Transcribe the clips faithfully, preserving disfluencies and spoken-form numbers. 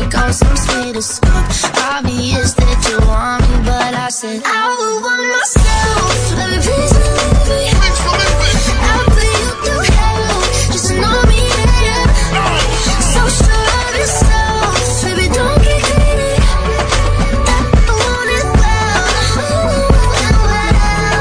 think I was some sweeter stuff. Obvious that you want me, but I said I would want myself. Let me please believe me. I'll put you through hell just to know me better. So sure of yourself, baby, don't get greedy. I want it well, well.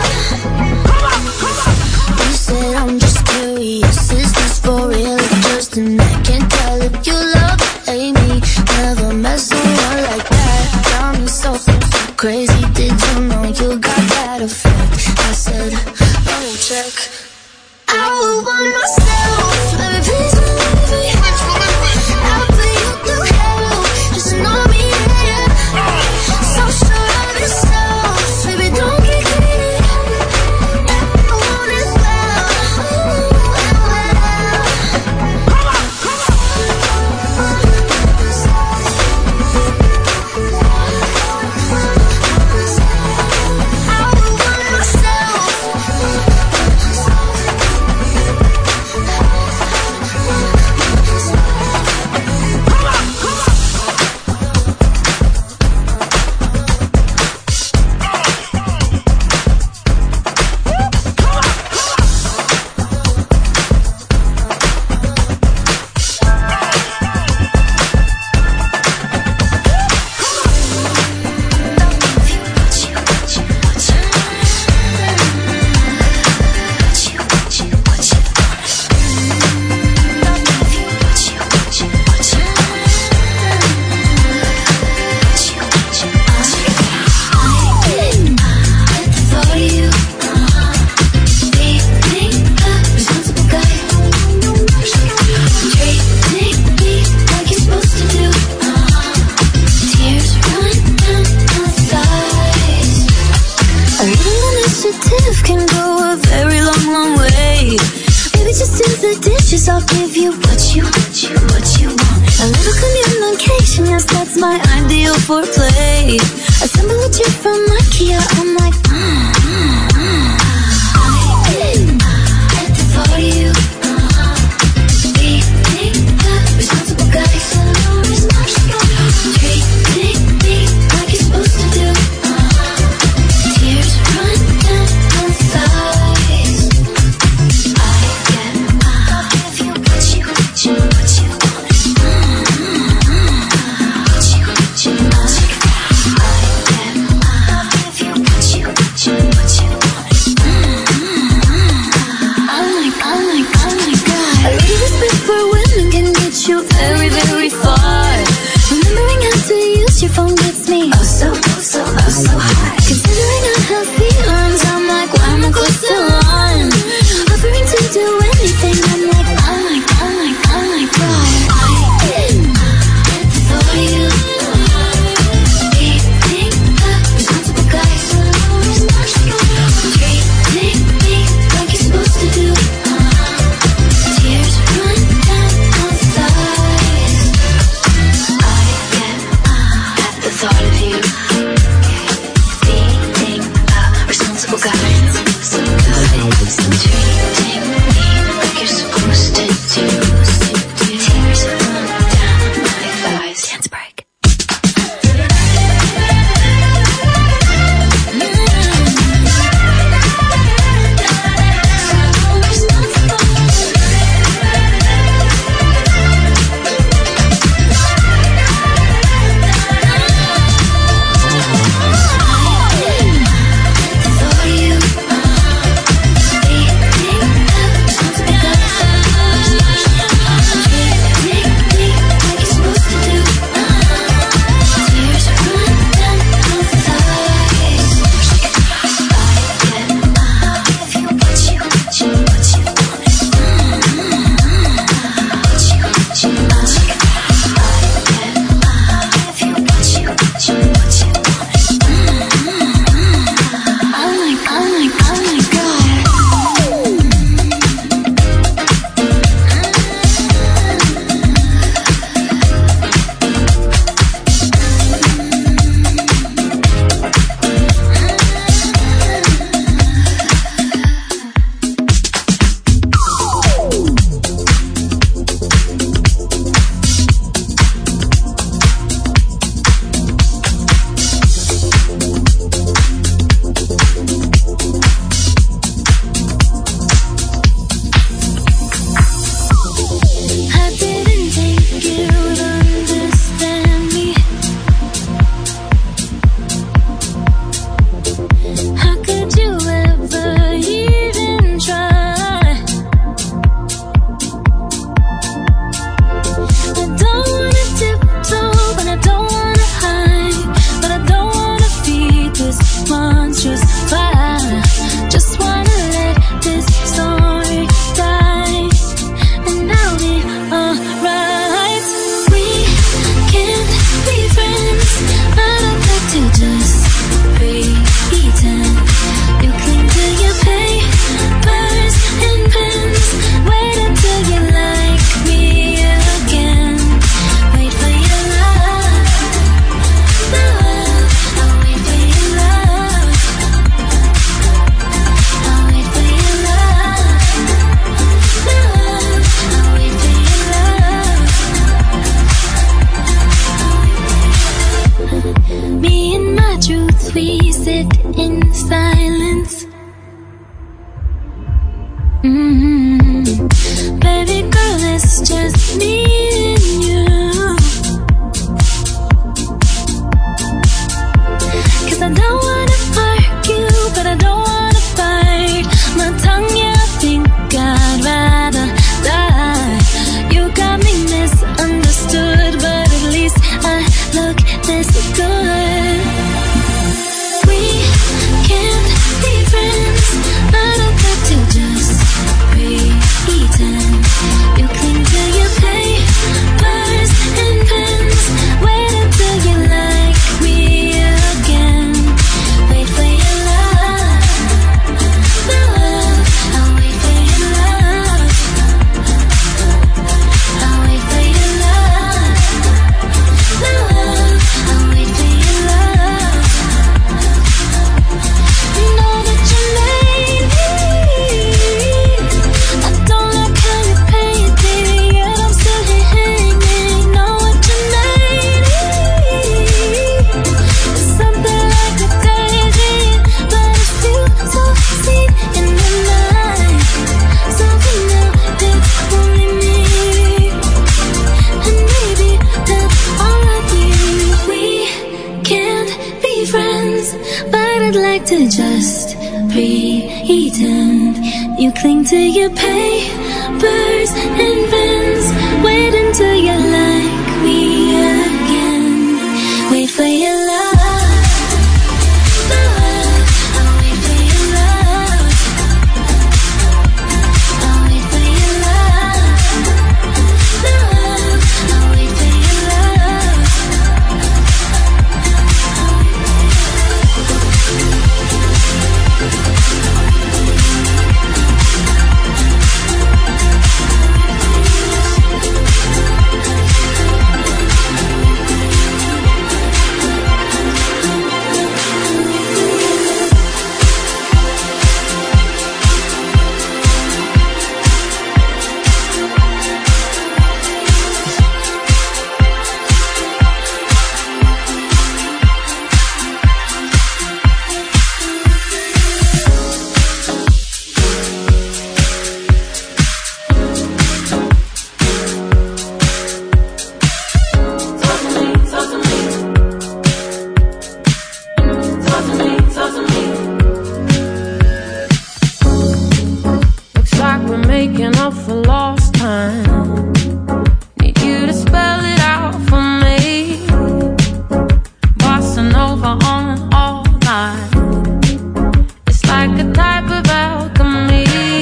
You said I'm just curious, is this for real or just an act? Can't tell if you love or hate me. Never met someone like that. Got me so, so, so crazy. Did you know you got that effect? I said, oh, check. I would want myself. Let me please believe me. I'll put you through hell just to know me better. So sure of yourself, baby, don't get greedy. I want it well, well. Can go a very long, long way. Maybe just do the dishes, I'll give you what you, what you, what you want. A little communication, yes, that's my ideal foreplay. Assemble a chair from IKEA, I'm like, mm, mm, mm. I at the for you. Be the responsible guy, so responsible. Treating me like you're supposed to do. Tears run down my thighs. I get I'll give you what you, what you, what you want. Mm-hmm. What you, what you want. I get silence. Mm-hmm. Baby girl, it's just me and you. 'Cause I don't wanna argue, but I don't wanna fight. My tongue, yeah, I think I'd rather die. You got me misunderstood, but at least I look this good. We can't be friends, but I'd like to just pretend. You cling to your papers and pens. Wait until you like me again. Wait for your love, love. I'll wait for your love. I'll wait for your love, love. I'll wait for your love. Know that you made me. I don't like how you painted, yet I'm still here hanging. Know what you made me. It's something like a daydream, but it feels so sweet in the night. Something now that's only me, and maybe that's all I need. We can't be friends, but I'd like to just pretend. You cling to your papers and pens. Wait until you like me again. Wait for your love, love. I'll wait for your love. I'll wait for your love, love. I'll wait for your love. Looks like we're making up for lost time. Need you to spell it out for me. Bossa Nova on all night. It's like a type of alchemy.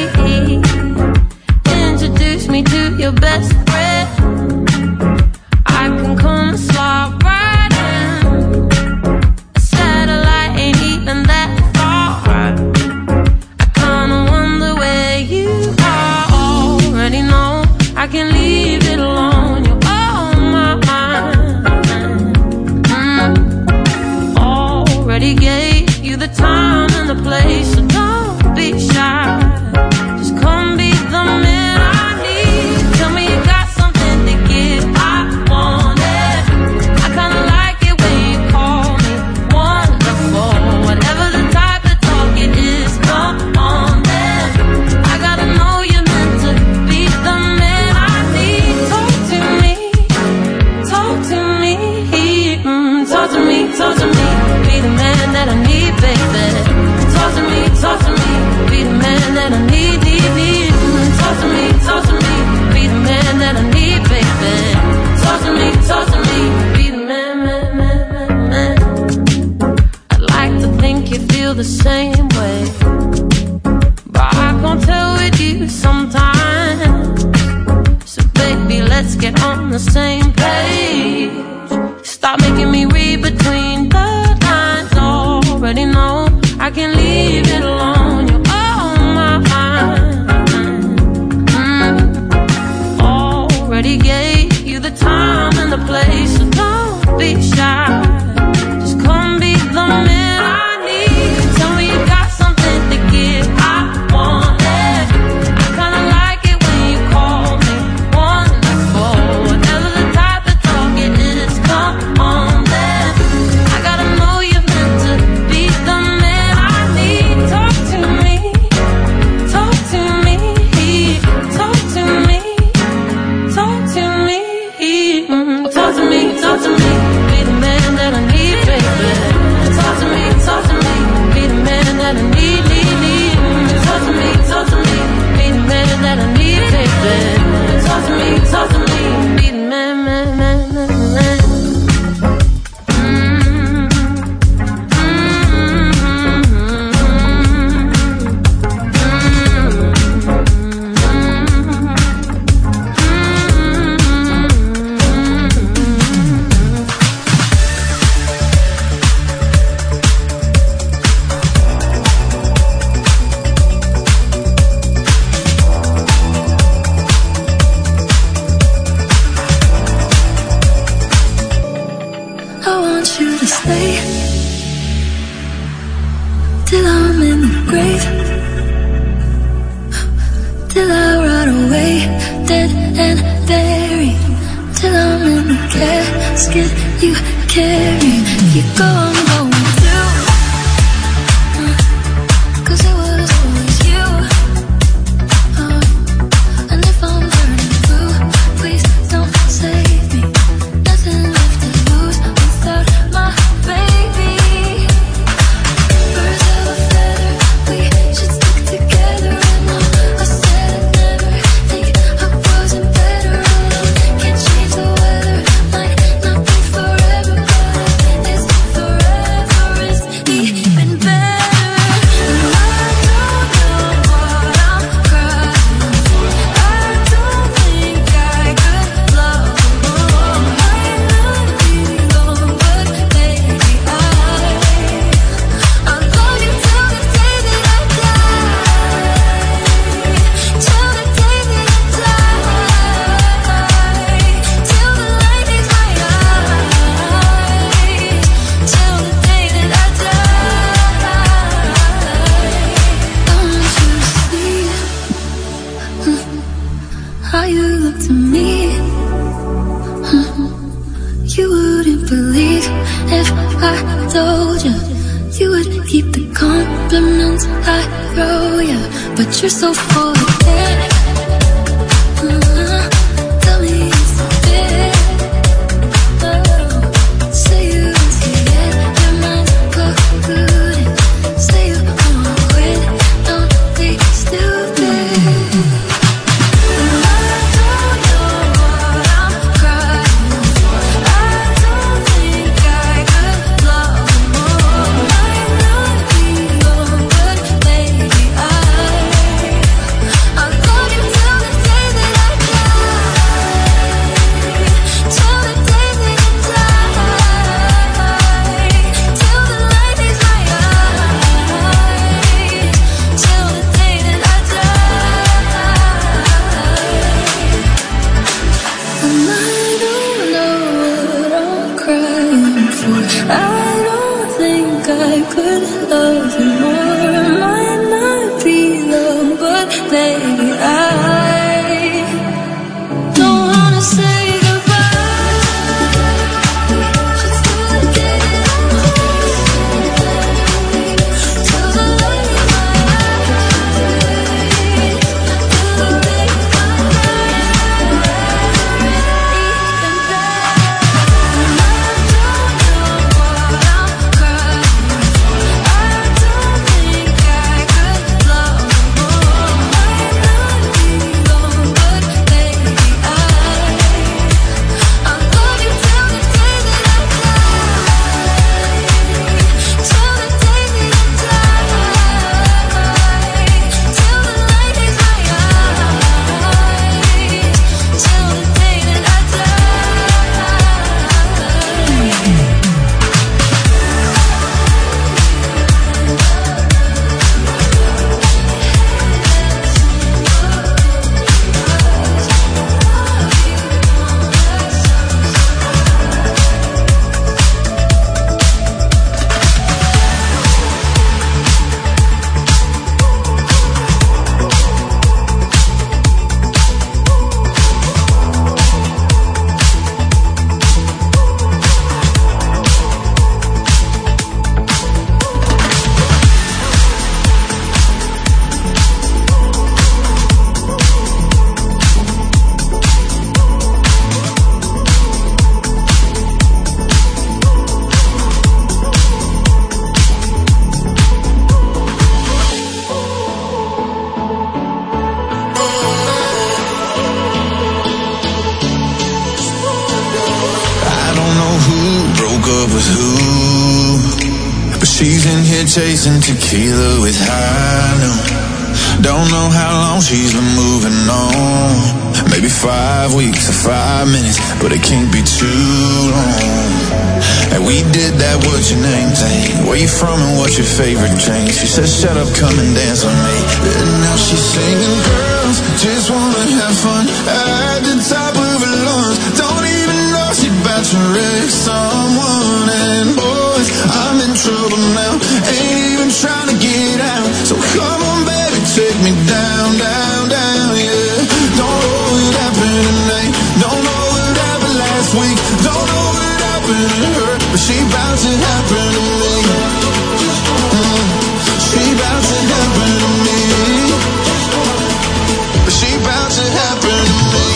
Introduce me to your best friend. I can come and slide right in. A satellite ain't even that far. I kinda wonder where you are. Already know I can leave it alone. You're on my mind. Mm. Already gave you the time and the place, so don't be shy. Just come be the man I need. Tell me you got something to give. I want it. I kinda like it when you call me wonderful. Whatever the type of talk it is, come on then. I gotta know you're meant to be the man I need. Talk to me, talk to me, mm, talk to me, talk to me. Be the man that I need, baby. Talk to me, talk to me. Be the man that I need, need, need. Mm, talk to me, talk to me. Be the man that I need, baby. Talk to me, talk to me. Be the man, man, man, man, man. I'd like to think you feel the same way, but I can't tell with you sometimes. So baby, let's get on the same page. Stop making me read between the lines. Already know I can leave it alone. You're on my mind. Mm. Already gave you the time and the place, so don't be shy. Just come be the man I need. Tell me you got something to give. I want it. I kinda like it when you call me wonderful. Whatever the type of talk it is, come on then. I gotta know you're meant to be the man I I want you to stay till I'm in the grave, till I rot away, dead and buried, till I'm in the casket you carry. If you go, I'm going too, uh, cause it was always you, uh, and if I'm burning blue, please don't save me. Nothing left to lose without my baby. Birds of a feather, we should stick together. And no, I said I'd never think I wasn't better alone. Can't change the weather, might not be forever, but it's forever is even better. And I don't know what I'm crying for. I don't think I could love more. Might not be long, but baby I I'll love you till the day that I die, till the day that I die, till the light hits my eyes, till the day that I die. I want you to see how you look to me. You wouldn't believe if I told you. You would keep the compliments I throw you, but you're so full of it. Uh, tell me it's a bit. Oh, say you don't see it, your mind's polluted. Say you won't quit, don't be stupid. And I don't know what I'm crying for. I don't think I could love more. Might not be long, but baby I I'll love you till the day that I die, till the day that I die, till the light hits my eyes, till the day that I die. And I don't know what I'm crying for. I don't think I could love you more. It might not be long, but baby I don't wanna say goodbye. Just till the day that I die, till the light hits my eyes, till the day I chasing tequila with high noon. Don't know how long she's been moving on. Maybe five weeks or five minutes, but it can't be too long. And we did that what's your name thing. Where you from and what's your favorite drink? She said shut up, come and dance with me. And now she's singing, girls just wanna have fun at the top of her lungs. Don't even know she's about to wreck someone. now. Ain't even trying to get out. So come on, baby, take me down, down, down, yeah. Don't know what happened tonight. Don't know what happened last week. Don't know what happened to her, but she bout to happen to me. Mm. She bout to happen to me. But she bout to happen to me.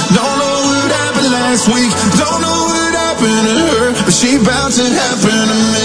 Week. Don't know what happened to her, but she bout to happen to me.